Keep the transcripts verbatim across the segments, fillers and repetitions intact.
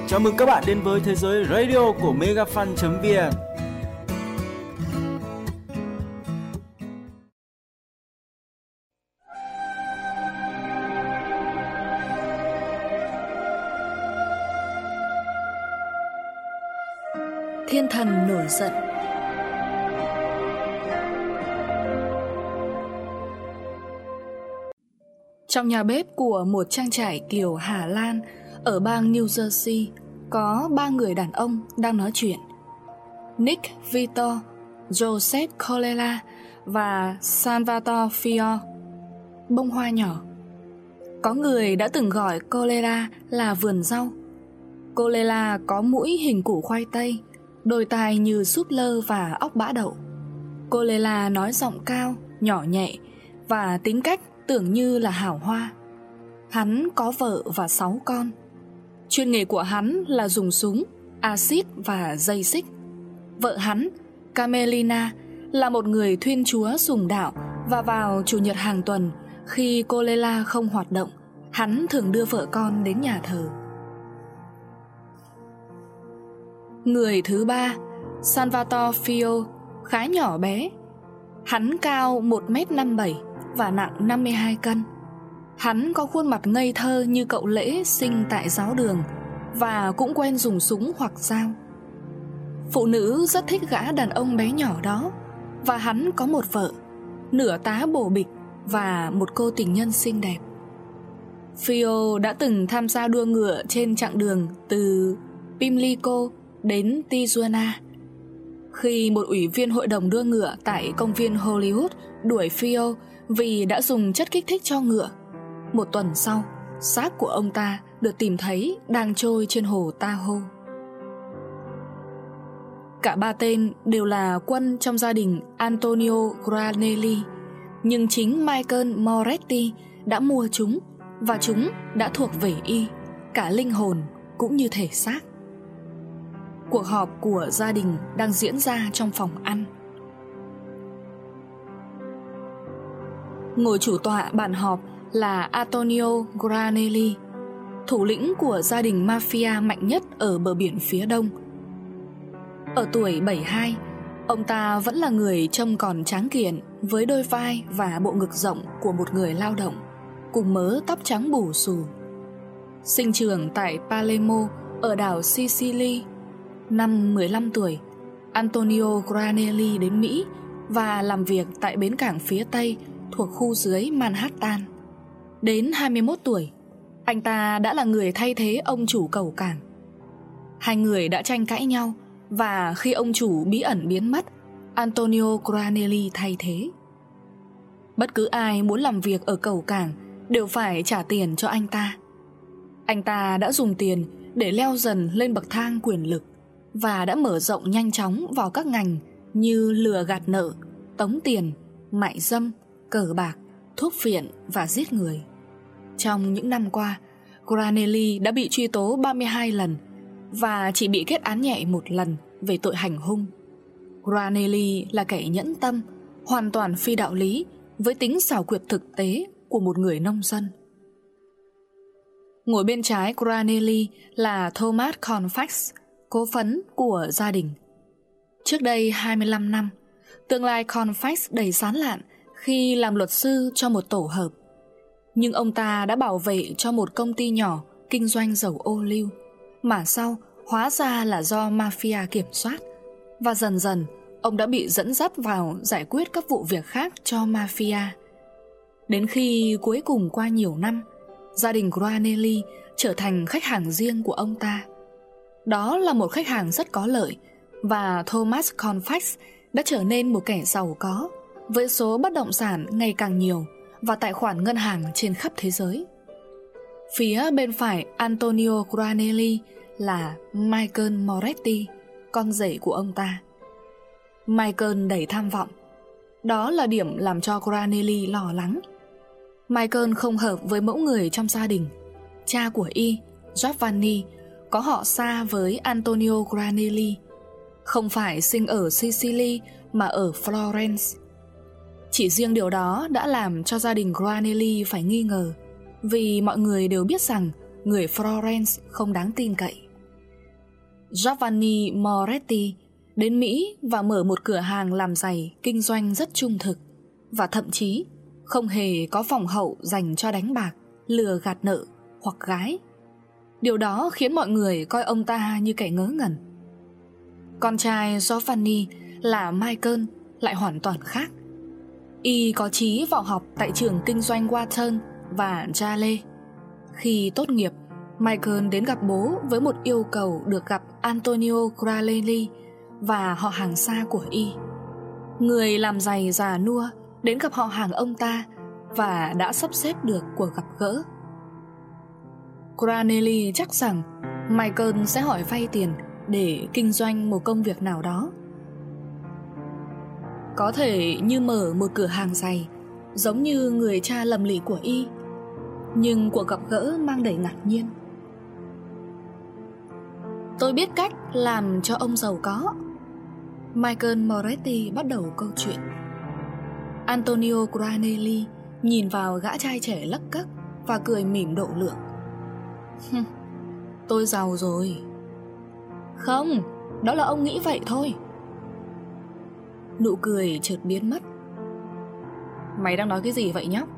Chào mừng các bạn đến với thế giới radio của megafan chấm vn. Thiên thần nổi giận. Trong nhà bếp của một trang trại kiểu Hà Lan ở bang New Jersey có ba người đàn ông đang nói chuyện. Nick Vitor, Joseph Colella và Salvatore Fio. Bông hoa nhỏ. Có người đã từng gọi Colella là vườn rau. Colella có mũi hình củ khoai tây, đôi tai như súp lơ và óc bã đậu. Colella nói giọng cao, nhỏ nhẹ và tính cách tưởng như là hảo hoa. Hắn có vợ và sáu con. Chuyên nghề của hắn là dùng súng, axit và dây xích. Vợ hắn, Camelina, là một người thuyên chúa sùng đạo, và vào chủ nhật hàng tuần, khi Colella không hoạt động, hắn thường đưa vợ con đến nhà thờ. Người thứ ba, Salvatore Fio, khá nhỏ bé. Hắn cao một mét năm mươi bảy và nặng năm mươi hai cân. Hắn có khuôn mặt ngây thơ như cậu lễ sinh tại giáo đường, và cũng quen dùng súng hoặc dao. Phụ nữ rất thích gã đàn ông bé nhỏ đó, và hắn có một vợ, nửa tá bổ bịch và một cô tình nhân xinh đẹp. Fio đã từng tham gia đua ngựa trên chặng đường từ Pimlico đến Tijuana. Khi một ủy viên hội đồng đua ngựa tại công viên Hollywood đuổi Fio vì đã dùng chất kích thích cho ngựa, một tuần sau, xác của ông ta được tìm thấy đang trôi trên hồ Tahoe. Cả ba tên đều là quân trong gia đình Antonio Granelli, nhưng chính Michael Moretti đã mua chúng, và chúng đã thuộc về y, cả linh hồn cũng như thể xác. Cuộc họp của gia đình đang diễn ra trong phòng ăn. Ngồi chủ tọa bàn họp là Antonio Granelli, thủ lĩnh của gia đình mafia mạnh nhất ở bờ biển phía đông. Ở tuổi bảy mươi hai, ông ta vẫn là người trông còn tráng kiện, với đôi vai và bộ ngực rộng của một người lao động, cùng mớ tóc trắng bù xù. Sinh trưởng tại Palermo ở đảo Sicily. Năm mười lăm tuổi, Antonio Granelli đến Mỹ và làm việc tại bến cảng phía Tây thuộc khu dưới Manhattan. Đến hai mươi mốt tuổi, anh ta đã là người thay thế ông chủ cầu cảng. Hai người đã tranh cãi nhau, và khi ông chủ bí ẩn biến mất, Antonio Granelli thay thế. Bất cứ ai muốn làm việc ở cầu cảng đều phải trả tiền cho anh ta. Anh ta đã dùng tiền để leo dần lên bậc thang quyền lực, và đã mở rộng nhanh chóng vào các ngành như lừa gạt nợ, tống tiền, mại dâm, cờ bạc, thuốc phiện và giết người. Trong những năm qua, Granelli đã bị truy tố ba mươi hai lần và chỉ bị kết án nhẹ một lần về tội hành hung. Granelli là kẻ nhẫn tâm, hoàn toàn phi đạo lý, với tính xảo quyệt thực tế của một người nông dân. Ngồi bên trái Granelli là Thomas Colfax, cố vấn của gia đình. Trước đây hai mươi lăm năm, tương lai Colfax đầy sán lạn khi làm luật sư cho một tổ hợp. Nhưng ông ta đã bảo vệ cho một công ty nhỏ kinh doanh dầu ô liu, mà sau hóa ra là do mafia kiểm soát. Và dần dần, ông đã bị dẫn dắt vào giải quyết các vụ việc khác cho mafia. Đến khi cuối cùng qua nhiều năm, gia đình Granelli trở thành khách hàng riêng của ông ta. Đó là một khách hàng rất có lợi, và Thomas Colfax đã trở nên một kẻ giàu có, với số bất động sản ngày càng nhiều và tài khoản ngân hàng trên khắp thế giới. Phía bên phải Antonio Granelli là Michael Moretti, con rể của ông ta. Michael đầy tham vọng. Đó là điểm làm cho Granelli lo lắng. Michael không hợp với mẫu người trong gia đình. Cha của y, Giovanni, có họ xa với Antonio Granelli, không phải sinh ở Sicily mà ở Florence. Chỉ riêng điều đó đã làm cho gia đình Granelli phải nghi ngờ, vì mọi người đều biết rằng người Florence không đáng tin cậy. Giovanni Moretti đến Mỹ và mở một cửa hàng làm giày kinh doanh rất trung thực, và thậm chí không hề có phòng hậu dành cho đánh bạc, lừa gạt nợ hoặc gái. Điều đó khiến mọi người coi ông ta như kẻ ngớ ngẩn. Con trai Giovanni là Michael lại hoàn toàn khác. Y có chí vào học tại trường kinh doanh Wharton và Yale. Khi tốt nghiệp, Michael đến gặp bố với một yêu cầu được gặp Antonio Granelli và họ hàng xa của Y. Người làm giày già nua đến gặp họ hàng ông ta và đã sắp xếp được cuộc gặp gỡ. Granelli chắc rằng Michael sẽ hỏi vay tiền để kinh doanh một công việc nào đó. Có thể như mở một cửa hàng giày, giống như người cha lầm lì của Y. Nhưng cuộc gặp gỡ mang đầy ngạc nhiên. Tôi biết cách làm cho ông giàu có. Michael Moretti bắt đầu câu chuyện. Antonio Granelli nhìn vào gã trai trẻ lấc cấc và cười mỉm độ lượng. Tôi giàu rồi. Không, đó là ông nghĩ vậy thôi. Nụ cười chợt biến mất. Mày đang nói cái gì vậy nhóc?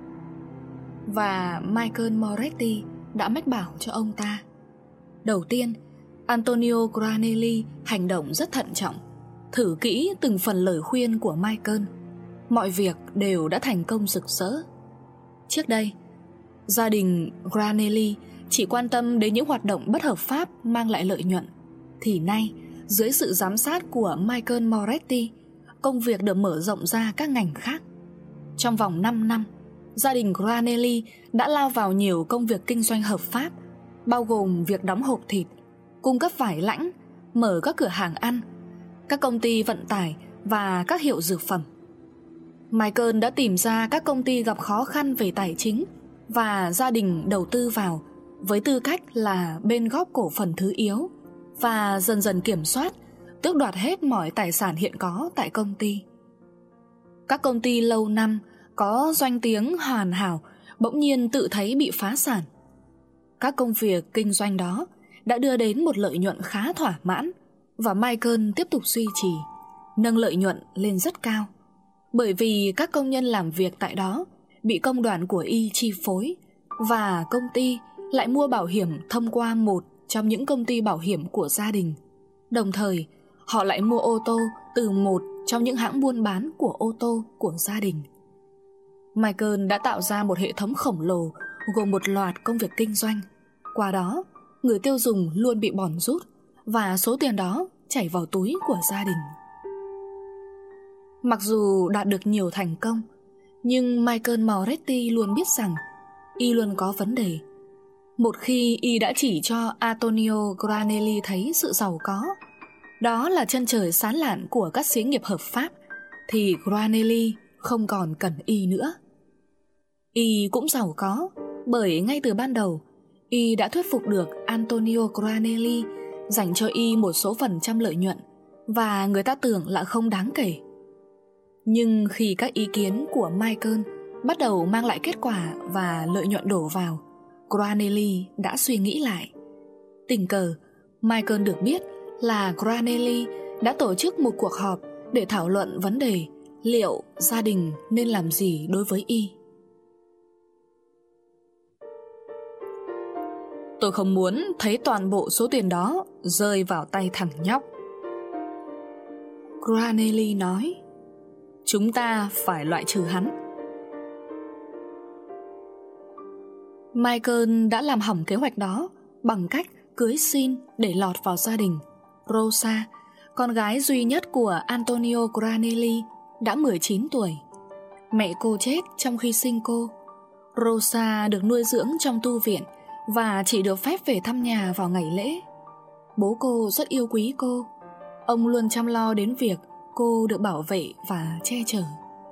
Và Michael Moretti đã mách bảo cho ông ta. Đầu tiên, Antonio Granelli hành động rất thận trọng, thử kỹ từng phần lời khuyên của Michael. Mọi việc đều đã thành công rực rỡ. Trước đây, gia đình Granelli chỉ quan tâm đến những hoạt động bất hợp pháp mang lại lợi nhuận, thì nay, dưới sự giám sát của Michael Moretti, công việc được mở rộng ra các ngành khác. Trong vòng năm năm, gia đình Granelli đã lao vào nhiều công việc kinh doanh hợp pháp, bao gồm việc đóng hộp thịt, cung cấp vải lãnh, mở các cửa hàng ăn, các công ty vận tải và các hiệu dược phẩm. Michael đã tìm ra các công ty gặp khó khăn về tài chính và gia đình đầu tư vào với tư cách là bên góp cổ phần thứ yếu, và dần dần kiểm soát, tước đoạt hết mọi tài sản hiện có tại công ty. Các công ty lâu năm có doanh tiếng hoàn hảo bỗng nhiên tự thấy bị phá sản. Các công việc kinh doanh đó đã đưa đến một lợi nhuận khá thỏa mãn, và Michael tiếp tục duy trì, nâng lợi nhuận lên rất cao, bởi vì các công nhân làm việc tại đó bị công đoàn của Y chi phối, và công ty lại mua bảo hiểm thông qua một trong những công ty bảo hiểm của gia đình. Đồng thời, họ lại mua ô tô từ một trong những hãng buôn bán của ô tô của gia đình. Michael đã tạo ra một hệ thống khổng lồ gồm một loạt công việc kinh doanh. Qua đó, người tiêu dùng luôn bị bòn rút, và số tiền đó chảy vào túi của gia đình. Mặc dù đạt được nhiều thành công, nhưng Michael Moretti luôn biết rằng Y luôn có vấn đề. Một khi Y đã chỉ cho Antonio Granelli thấy sự giàu có, đó là chân trời sáng lạn của các xí nghiệp hợp pháp, thì Granelli không còn cần Y nữa. Y cũng giàu có, bởi ngay từ ban đầu Y đã thuyết phục được Antonio Granelli dành cho Y một số phần trăm lợi nhuận, và người ta tưởng là không đáng kể. Nhưng khi các ý kiến của Michael bắt đầu mang lại kết quả và lợi nhuận đổ vào, Granelli đã suy nghĩ lại. Tình cờ, Michael được biết là Granelli đã tổ chức một cuộc họp để thảo luận vấn đề liệu gia đình nên làm gì đối với Y. Tôi không muốn thấy toàn bộ số tiền đó rơi vào tay thằng nhóc, Granelli nói. Chúng ta phải loại trừ hắn. Michael đã làm hỏng kế hoạch đó bằng cách cưới xin để lọt vào gia đình. Rosa, con gái duy nhất của Antonio Granelli, đã mười chín tuổi. Mẹ cô chết trong khi sinh cô. Rosa được nuôi dưỡng trong tu viện và chỉ được phép về thăm nhà vào ngày lễ. Bố cô rất yêu quý cô. Ông luôn chăm lo đến việc cô được bảo vệ và che chở.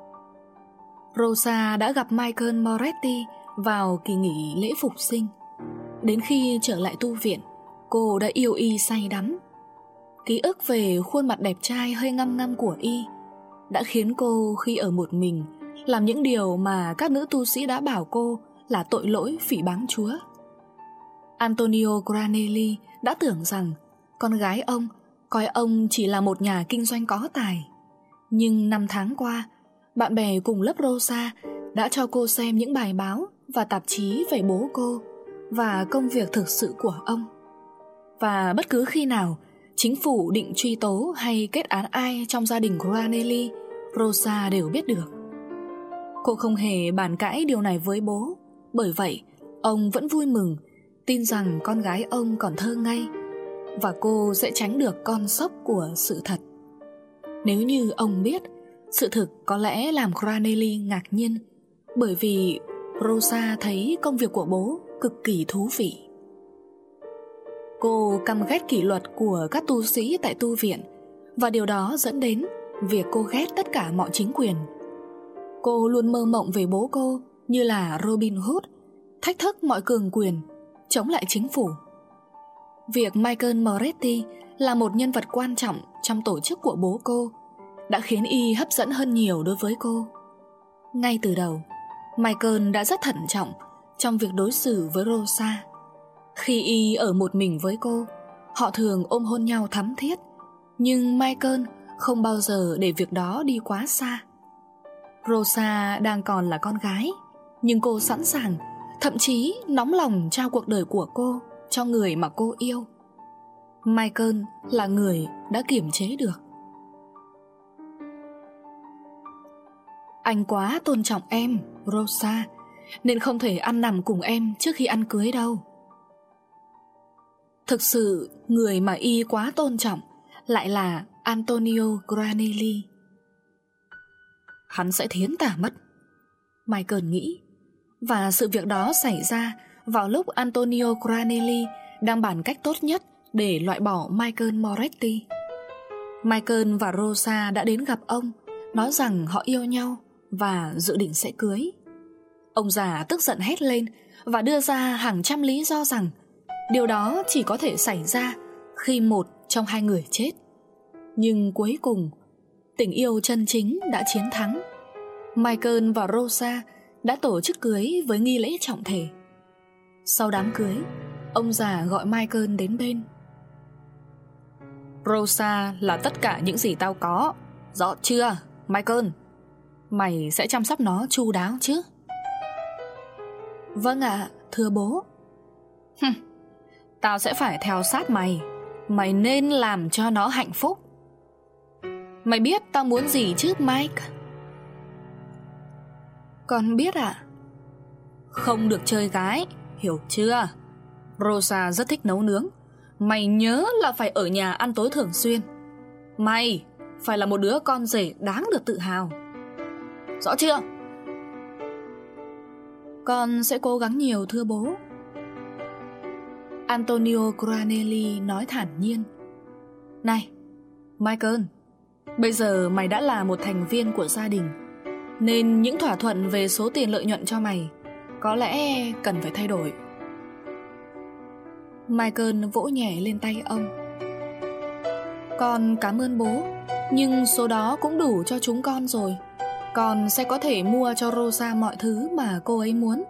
Rosa đã gặp Michael Moretti vào kỳ nghỉ lễ phục sinh. Đến khi trở lại tu viện, cô đã yêu Y say đắm. Ký ức về khuôn mặt đẹp trai hơi ngăm ngăm của Y đã khiến cô khi ở một mình làm những điều mà các nữ tu sĩ đã bảo cô là tội lỗi phỉ báng Chúa. Antonio Granelli đã tưởng rằng con gái ông coi ông chỉ là một nhà kinh doanh có tài. Nhưng năm tháng qua, bạn bè cùng lớp Rosa đã cho cô xem những bài báo và tạp chí về bố cô và công việc thực sự của ông. Và bất cứ khi nào chính phủ định truy tố hay kết án ai trong gia đình Granelli, Rosa đều biết được. Cô không hề bàn cãi điều này với bố, bởi vậy ông vẫn vui mừng tin rằng con gái ông còn thơ ngây và cô sẽ tránh được con sốc của sự thật. Nếu như ông biết, sự thực có lẽ làm Granelli ngạc nhiên, bởi vì Rosa thấy công việc của bố cực kỳ thú vị. Cô căm ghét kỷ luật của các tu sĩ tại tu viện, và điều đó dẫn đến việc cô ghét tất cả mọi chính quyền. Cô luôn mơ mộng về bố cô như là Robin Hood, thách thức mọi cường quyền, chống lại chính phủ. Việc Michael Moretti là một nhân vật quan trọng trong tổ chức của bố cô đã khiến y hấp dẫn hơn nhiều đối với cô. Ngay từ đầu, Michael đã rất thận trọng trong việc đối xử với Rosa. Khi y ở một mình với cô, họ thường ôm hôn nhau thắm thiết, nhưng Michael không bao giờ để việc đó đi quá xa. Rosa đang còn là con gái, nhưng cô sẵn sàng, thậm chí nóng lòng trao cuộc đời của cô cho người mà cô yêu. Michael là người đã kiềm chế được. Anh quá tôn trọng em, Rosa, nên không thể ăn nằm cùng em trước khi ăn cưới đâu. Thực sự, người mà y quá tôn trọng lại là Antonio Granelli. Hắn sẽ thiến tả mất, Michael nghĩ. Và sự việc đó xảy ra vào lúc Antonio Granelli đang bàn cách tốt nhất để loại bỏ Michael Moretti. Michael và Rosa đã đến gặp ông, nói rằng họ yêu nhau và dự định sẽ cưới. Ông già tức giận hét lên và đưa ra hàng trăm lý do rằng điều đó chỉ có thể xảy ra khi một trong hai người chết. Nhưng cuối cùng, tình yêu chân chính đã chiến thắng. Michael và Rosa đã tổ chức cưới với nghi lễ trọng thể. Sau đám cưới, ông già gọi Michael đến bên. Rosa là tất cả những gì tao có, rõ chưa, Michael? Mày sẽ chăm sóc nó chu đáo chứ? Vâng ạ, thưa bố. Hừm, tao sẽ phải theo sát mày. Mày nên làm cho nó hạnh phúc. Mày biết tao muốn gì chứ, Mike? Con biết ạ. Không được chơi gái, hiểu chưa? Rosa rất thích nấu nướng. Mày nhớ là phải ở nhà ăn tối thường xuyên. Mày phải là một đứa con rể đáng được tự hào. Rõ chưa? Con sẽ cố gắng nhiều, thưa bố. Antonio Granelli nói thản nhiên. Này, Michael, bây giờ mày đã là một thành viên của gia đình, nên những thỏa thuận về số tiền lợi nhuận cho mày có lẽ cần phải thay đổi. Michael vỗ nhẹ lên tay ông. Con cảm ơn bố, nhưng số đó cũng đủ cho chúng con rồi. Con sẽ có thể mua cho Rosa mọi thứ mà cô ấy muốn.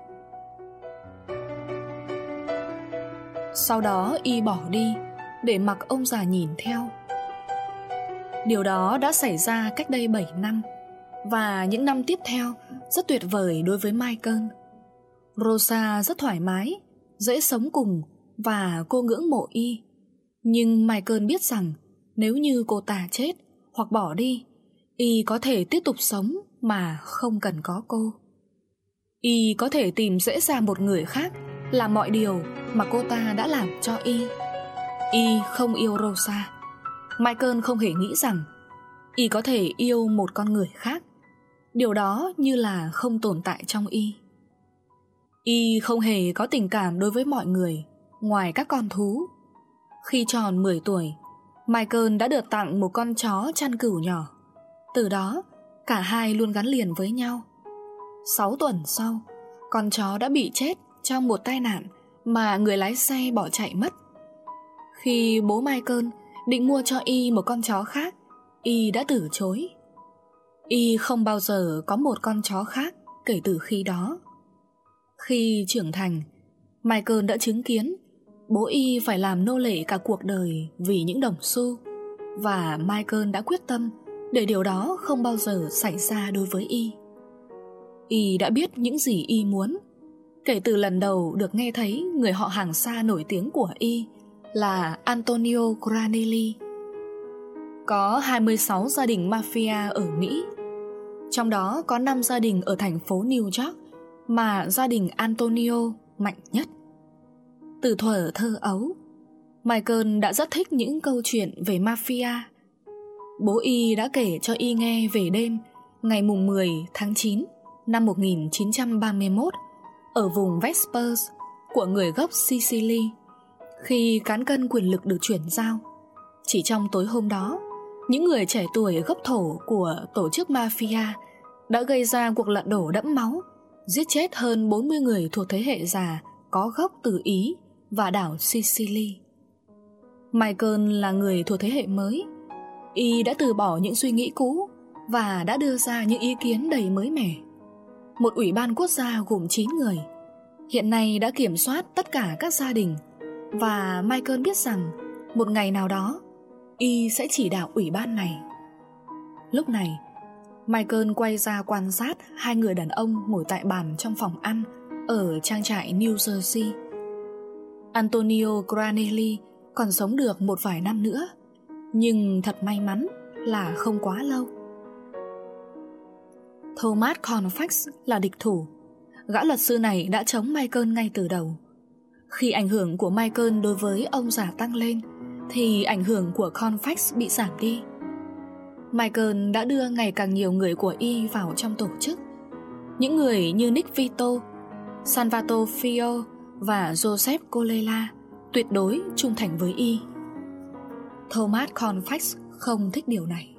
Sau đó y bỏ đi, để mặc ông già nhìn theo. Điều đó đã xảy ra cách đây bảy năm, và những năm tiếp theo rất tuyệt vời đối với Michael. Rosa rất thoải mái, dễ sống cùng, và cô ngưỡng mộ y. Nhưng Michael biết rằng nếu như cô ta chết hoặc bỏ đi, y có thể tiếp tục sống mà không cần có cô. Y có thể tìm dễ dàng một người khác làm mọi điều mà cô ta đã làm cho y. Y không yêu Rosa. Michael không hề nghĩ rằng y có thể yêu một con người khác. Điều đó như là không tồn tại trong y. Y không hề có tình cảm đối với mọi người ngoài các con thú. Khi tròn mười tuổi, Michael đã được tặng một con chó chăn cừu nhỏ. Từ đó, cả hai luôn gắn liền với nhau. Sáu tuần sau, con chó đã bị chết trong một tai nạn mà người lái xe bỏ chạy mất. Khi bố Michael định mua cho y một con chó khác, y đã từ chối. Y không bao giờ có một con chó khác kể từ khi đó. Khi trưởng thành, Michael đã chứng kiến Bố y phải làm nô lệ cả cuộc đời vì những đồng xu, và Michael đã quyết tâm để điều đó không bao giờ xảy ra đối với y. Y đã biết những gì y muốn kể từ lần đầu được nghe thấy người họ hàng xa nổi tiếng của y là Antonio Granelli. Có hai mươi sáu gia đình mafia ở Mỹ, trong đó có năm gia đình ở thành phố New York mà gia đình Antonio mạnh nhất. Từ thuở thơ ấu, Michael đã rất thích những câu chuyện về mafia. Bố y đã kể cho y nghe về đêm ngày mùng mười tháng chín năm một nghìn chín trăm ba mươi mốt ở vùng Vespers của người gốc Sicily, khi cán cân quyền lực được chuyển giao. Chỉ trong tối hôm đó, những người trẻ tuổi gốc thổ của tổ chức mafia đã gây ra cuộc lật đổ đẫm máu, giết chết hơn bốn mươi người thuộc thế hệ già có gốc từ Ý và đảo Sicily. Michael là người thuộc thế hệ mới. Y đã từ bỏ những suy nghĩ cũ và đã đưa ra những ý kiến đầy mới mẻ. Một ủy ban quốc gia gồm chín người hiện nay đã kiểm soát tất cả các gia đình, và Michael biết rằng một ngày nào đó y sẽ chỉ đạo ủy ban này. Lúc này, Michael quay ra quan sát hai người đàn ông ngồi tại bàn trong phòng ăn ở trang trại New Jersey. Antonio Granelli còn sống được một vài năm nữa, nhưng thật may mắn là không quá lâu. Thomas Colfax là địch thủ. Gã luật sư này đã chống Michael ngay từ đầu. Khi ảnh hưởng của Michael đối với ông già tăng lên, thì ảnh hưởng của Colfax bị giảm đi. Michael đã đưa ngày càng nhiều người của y vào trong tổ chức. Những người như Nick Vito, Salvatore Fio và Joseph Colella tuyệt đối trung thành với y. Thomas Colfax không thích điều này.